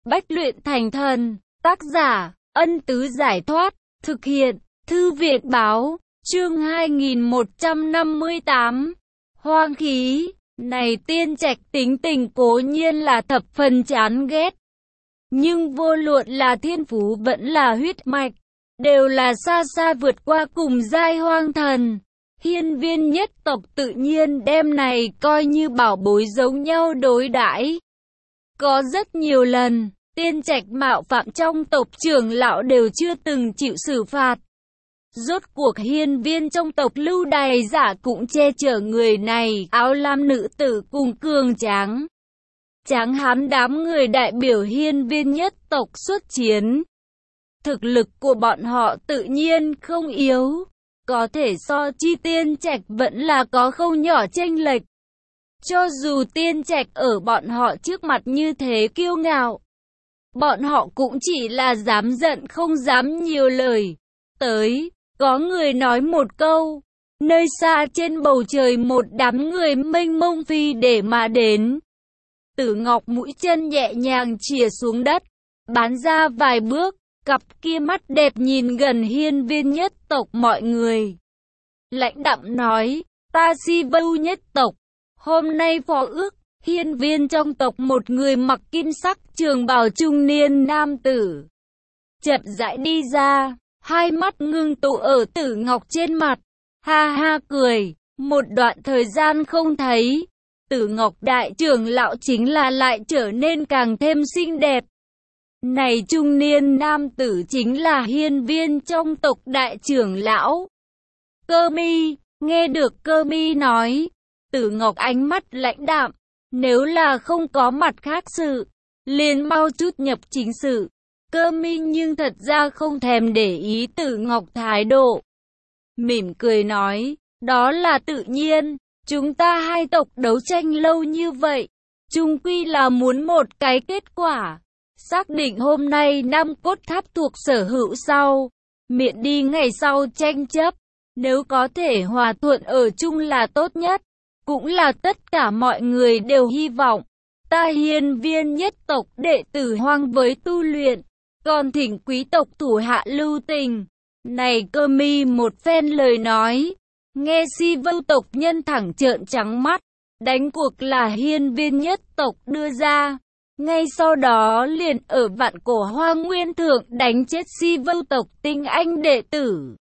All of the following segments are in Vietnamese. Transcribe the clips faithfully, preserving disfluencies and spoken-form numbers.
bách luyện thành thần. Tác giả, Ân Tứ Giải Thoát. Thực hiện, Thư viện Báo. Chương hai nghìn một trăm năm mươi tám. Hoang khí. Này Tiên Trạch tính tình cố nhiên là thập phần chán ghét. Nhưng vô luận là thiên phú vẫn là huyết mạch, đều là xa xa vượt qua cùng giai hoang thần. Hiên Viên nhất tộc tự nhiên đem này coi như bảo bối giống nhau đối đãi. Có rất nhiều lần, Tiên Trạch mạo phạm trong tộc trưởng lão đều chưa từng chịu xử phạt. Rốt cuộc hiên viên trong tộc lưu đày giả cũng che chở người này, áo lam nữ tử cùng cường tráng. Tráng hán đám người đại biểu hiên viên nhất tộc xuất chiến. Thực lực của bọn họ tự nhiên không yếu, có thể so chi Tiên Trạch vẫn là có không nhỏ chênh lệch. Cho dù Tiên Trạch ở bọn họ trước mặt như thế kiêu ngạo, bọn họ cũng chỉ là dám giận không dám nhiều lời. Tới, có người nói một câu, nơi xa trên bầu trời một đám người mênh mông phi để mà đến. Tử Ngọc mũi chân nhẹ nhàng chìa xuống đất, bắn ra vài bước, cặp kia mắt đẹp nhìn gần hiên viên nhất tộc mọi người. Lãnh đạm nói, ta Si Vưu nhất tộc, hôm nay phó ước, hiên viên trong tộc một người mặc kim sắc trường bào trung niên nam tử. Chậm rãi đi ra, hai mắt ngưng tụ ở Tử Ngọc trên mặt, ha ha cười, một đoạn thời gian không thấy. Tử Ngọc đại trưởng lão chính là lại trở nên càng thêm xinh đẹp. Này trung niên nam tử chính là hiên viên trong tộc đại trưởng lão Cơ Mi. Nghe được Cơ Mi nói, Tử Ngọc ánh mắt lãnh đạm, nếu là không có mặt khác sự, liền mau chút nhập chính sự. Cơ Mi nhưng thật ra không thèm để ý Tử Ngọc thái độ, mỉm cười nói, đó là tự nhiên. Chúng ta hai tộc đấu tranh lâu như vậy, chung quy là muốn một cái kết quả. Xác định hôm nay Nam Cốt Tháp thuộc sở hữu sau, miễn đi ngày sau tranh chấp. Nếu có thể hòa thuận ở chung là tốt nhất, cũng là tất cả mọi người đều hy vọng. Ta hiên viên nhất tộc đệ tử hoang với tu luyện, còn thỉnh quý tộc thủ hạ lưu tình. Này Cơ Mi một phen lời nói, nghe Si Vưu tộc nhân thẳng trợn trắng mắt. Đánh cuộc là hiên viên nhất tộc đưa ra, ngay sau đó liền ở vạn cổ hoang nguyên thượng đánh chết Si Vưu tộc tinh anh đệ tử.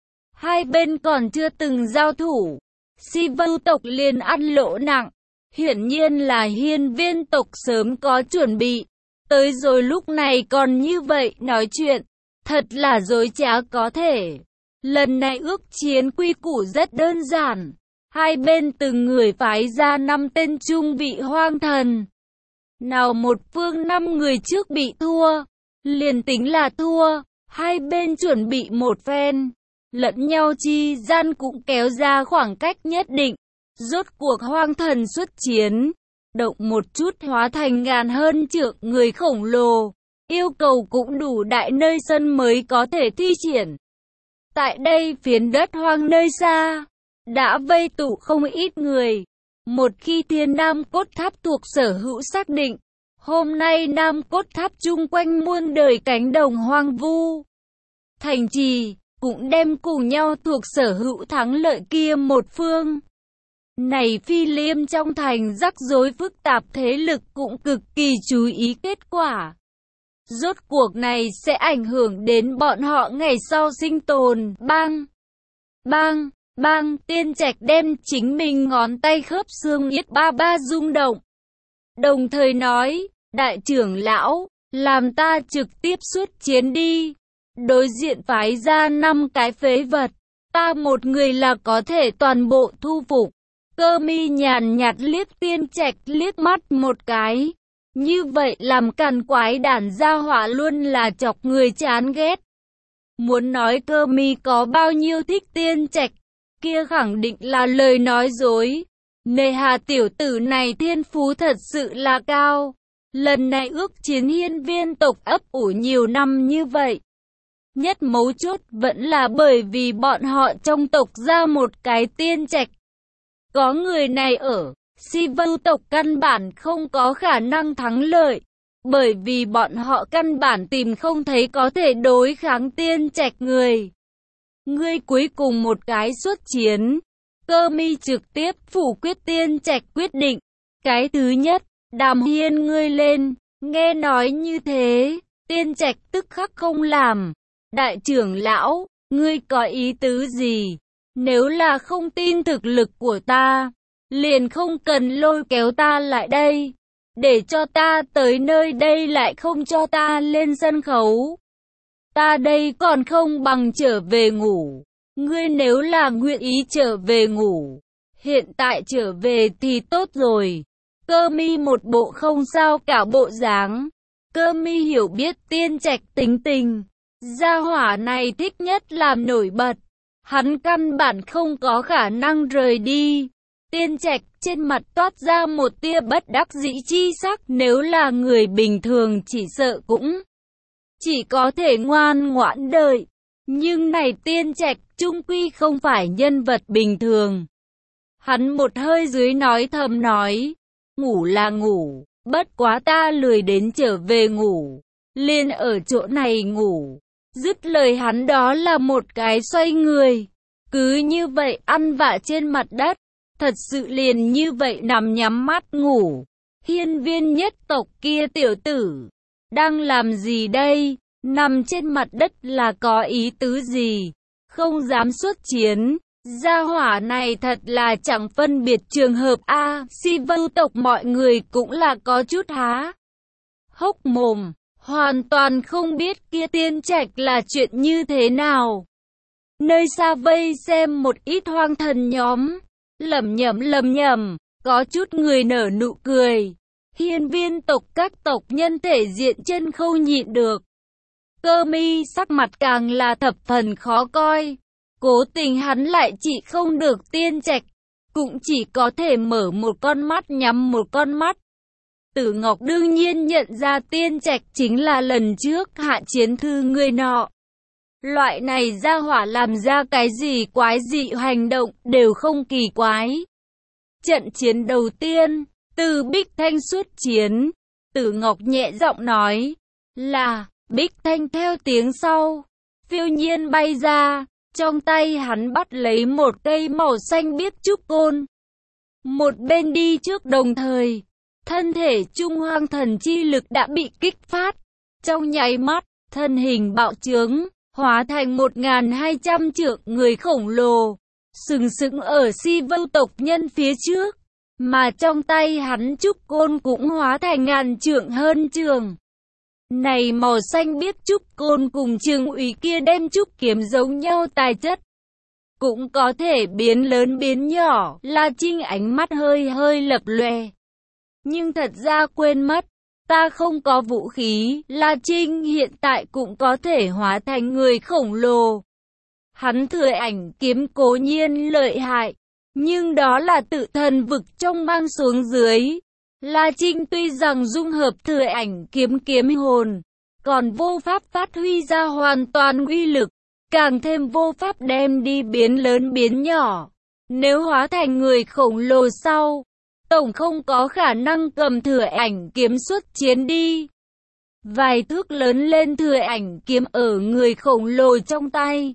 Hai bên còn chưa từng giao thủ, Si Vưu tộc liền ăn lỗ nặng. Hiển nhiên là hiên viên tộc sớm có chuẩn bị, tới rồi lúc này còn như vậy nói chuyện, thật là dối trá có thể. Lần này ước chiến quy củ rất đơn giản, hai bên từng người phái ra năm tên trung vị hoang thần. Nào một phương năm người trước bị thua, liền tính là thua, hai bên chuẩn bị một phen, lẫn nhau chi gian cũng kéo ra khoảng cách nhất định. Rốt cuộc hoang thần xuất chiến, động một chút hóa thành ngàn hơn trượng người khổng lồ, yêu cầu cũng đủ đại nơi sân mới có thể thi triển. Tại đây phiến đất hoang nơi xa, đã vây tụ không ít người. Một khi Thiên Nam Cốt Tháp thuộc sở hữu xác định, hôm nay Nam Cốt Tháp chung quanh muôn đời cánh đồng hoang vu, thành trì, cũng đem cùng nhau thuộc sở hữu thắng lợi kia một phương. Này Phi Liêm trong thành rắc rối phức tạp thế lực cũng cực kỳ chú ý kết quả. Rốt cuộc này sẽ ảnh hưởng đến bọn họ ngày sau sinh tồn. Bang! Bang! Bang! Tiên Trạch đem chính mình ngón tay khớp xương yết ba ba rung động. Đồng thời nói, đại trưởng lão, làm ta trực tiếp xuất chiến đi. Đối diện phái ra năm cái phế vật, ta một người là có thể toàn bộ thu phục. Cơ Mi nhàn nhạt liếc Tiên Trạch liếc mắt một cái. Như vậy làm càn quái đản gia hỏa luôn là chọc người chán ghét. Muốn nói Cơ Mi có bao nhiêu thích Tiên Trạch, kia khẳng định là lời nói dối. Nề hà tiểu tử này thiên phú thật sự là cao. Lần này ước chiến hiên viên tộc ấp ủ nhiều năm như vậy. Nhất mấu chốt vẫn là bởi vì bọn họ trong tộc ra một cái Tiên Trạch. Có người này ở, Si Vưu tộc căn bản không có khả năng thắng lợi. Bởi vì bọn họ căn bản tìm không thấy có thể đối kháng Tiên Trạch người. Ngươi cuối cùng một cái xuất chiến. Cơ Mi trực tiếp phủ quyết Tiên Trạch quyết định. Cái thứ nhất, Đàm Hiên ngươi lên. Nghe nói như thế, Tiên Trạch tức khắc không làm. Đại trưởng lão, ngươi có ý tứ gì? Nếu là không tin thực lực của ta, liền không cần lôi kéo ta lại đây. Để cho ta tới nơi đây lại không cho ta lên sân khấu. Ta đây còn không bằng trở về ngủ. Ngươi nếu là nguyện ý trở về ngủ, hiện tại trở về thì tốt rồi. Cơ Mi một bộ không sao cả bộ dáng. Cơ Mi hiểu biết Tiên Trạch tính tình. Gia hỏa này thích nhất làm nổi bật. Hắn căn bản không có khả năng rời đi. Tiên Trạch trên mặt toát ra một tia bất đắc dĩ chi sắc. Nếu là người bình thường chỉ sợ cũng chỉ có thể ngoan ngoãn đợi. Nhưng này Tiên Trạch chung quy không phải nhân vật bình thường. Hắn một hơi dưới nói thầm nói. Ngủ là ngủ, bất quá ta lười đến trở về ngủ. Liền ở chỗ này ngủ. Dứt lời hắn đó là một cái xoay người. Cứ như vậy ăn vạ trên mặt đất. Thật sự liền như vậy nằm nhắm mắt ngủ. Hiên Viên nhất tộc kia tiểu tử. Đang làm gì đây? Nằm trên mặt đất là có ý tứ gì? Không dám xuất chiến. Gia hỏa này thật là chẳng phân biệt trường hợp a. Si Vưu tộc mọi người cũng là có chút há hốc mồm. Hoàn toàn không biết kia Tiên Trạch là chuyện như thế nào. Nơi xa vây xem một ít hoang thần nhóm. Lẩm nhẩm lẩm nhẩm, có chút người nở nụ cười. Hiên Viên tộc các tộc nhân thể diện chân không nhịn được. Cơ Mi sắc mặt càng là thập phần khó coi. Cố tình hắn lại chỉ không được Tiên Trạch. Cũng chỉ có thể mở một con mắt nhắm một con mắt. Tử Ngọc đương nhiên nhận ra Tiên Trạch chính là lần trước Hạ Chiến Thư người nọ. Loại này ra hỏa làm ra cái gì quái dị hành động đều không kỳ quái. Trận chiến đầu tiên, từ Bích Thanh xuất chiến, Tử Ngọc nhẹ giọng nói là Bích Thanh theo tiếng sau, phiêu nhiên bay ra, trong tay hắn bắt lấy một cây màu xanh biếc trúc côn. Một bên đi trước đồng thời, thân thể Trung Hoang thần chi lực đã bị kích phát, trong nháy mắt, thân hình bạo trướng, hóa thành một nghìn hai trăm trượng người khổng lồ, sừng sững ở Si Vưu tộc nhân phía trước, mà trong tay hắn trúc côn cũng hóa thành ngàn trượng hơn trường. Này màu xanh biếc trúc côn cùng Trường Úy kia đem trúc kiếm giống nhau tài chất, cũng có thể biến lớn biến nhỏ. La Trinh ánh mắt hơi hơi lập lòe, nhưng thật ra quên mất, ta không có vũ khí. La Trinh hiện tại cũng có thể hóa thành người khổng lồ. Hắn thừa ảnh kiếm cố nhiên lợi hại, nhưng đó là tự thần vực trong mang xuống dưới. La Trinh tuy rằng dung hợp thừa ảnh kiếm kiếm hồn, còn vô pháp phát huy ra hoàn toàn uy lực, càng thêm vô pháp đem đi biến lớn biến nhỏ. Nếu hóa thành người khổng lồ sau, tổng không có khả năng cầm thừa ảnh kiếm xuất chiến đi. Vài thước lớn lên thừa ảnh kiếm ở người khổng lồ trong tay,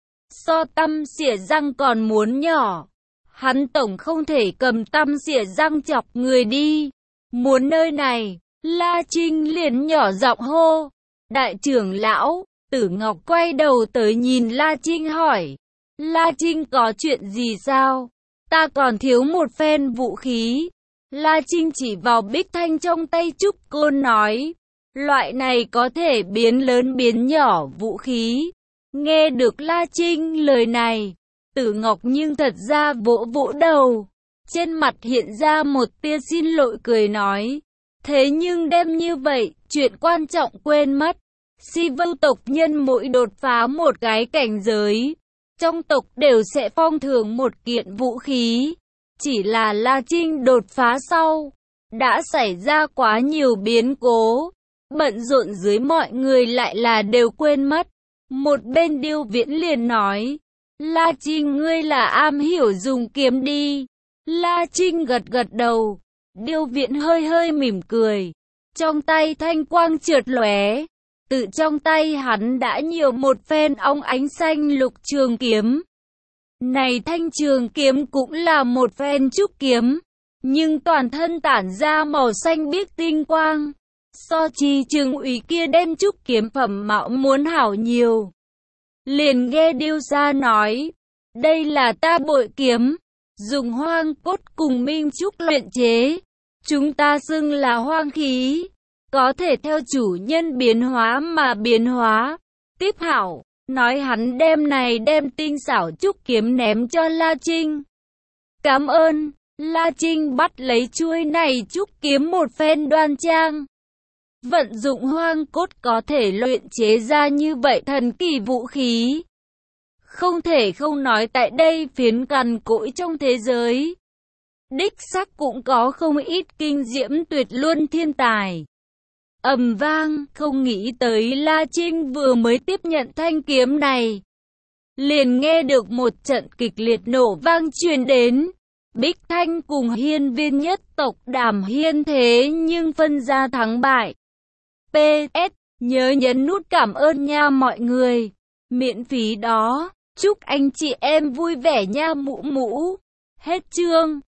so tăm xỉa răng còn muốn nhỏ. Hắn tổng không thể cầm tăm xỉa răng chọc người đi. Muốn nơi này, La Trinh liền nhỏ giọng hô. Đại trưởng lão, Tử Ngọc quay đầu tới nhìn La Trinh hỏi. La Trinh có chuyện gì sao? Ta còn thiếu một phen vũ khí. La Trinh chỉ vào Bích Thanh trong tay trúc côn nói. Loại này có thể biến lớn biến nhỏ vũ khí. Nghe được La Trinh lời này, Tử Ngọc nhưng thật ra vỗ vỗ đầu. Trên mặt hiện ra một tia xin lỗi cười nói. Thế nhưng đem như vậy, chuyện quan trọng quên mất. Si Vưu tộc nhân mỗi đột phá một cái cảnh giới, trong tộc đều sẽ phong thưởng một kiện vũ khí. Chỉ là La Trinh đột phá sau, đã xảy ra quá nhiều biến cố. Bận rộn dưới mọi người lại là đều quên mất. Một bên Điêu Viễn liền nói. La Trinh ngươi là am hiểu dùng kiếm đi. La Trinh gật gật đầu. Điêu Viễn hơi hơi mỉm cười. Trong tay thanh quang chợt lóe, tự trong tay hắn đã nhiều một phen óng ánh xanh lục trường kiếm. Này thanh trường kiếm cũng là một phen trúc kiếm, nhưng toàn thân tản ra màu xanh biếc tinh quang. So chi trường úy kia đem trúc kiếm phẩm mạo muốn hảo nhiều. Liền nghe điêu gia nói, đây là ta bội kiếm, dùng hoang cốt cùng minh trúc luyện chế. Chúng ta xưng là hoang khí, có thể theo chủ nhân biến hóa mà biến hóa. Tiếp hảo, nói hắn đem này đem tinh xảo trúc kiếm ném cho La Trinh. Cảm ơn, La Trinh bắt lấy chuôi này trúc kiếm một phen đoan trang. Vận dụng hoang cốt có thể luyện chế ra như vậy thần kỳ vũ khí. Không thể không nói tại đây phiến cằn cỗi trong thế giới. Đích xác cũng có không ít kinh diễm tuyệt luân thiên tài. Ầm vang, không nghĩ tới La Trinh vừa mới tiếp nhận thanh kiếm này. Liền nghe được một trận kịch liệt nổ vang truyền đến. Bích Thanh cùng hiên viên nhất tộc Đàm Hiên thế nhưng phân ra thắng bại. pê ét, nhớ nhấn nút cảm ơn nha mọi người. Miễn phí đó. Chúc anh chị em vui vẻ nha mũ mũ. Hết chương.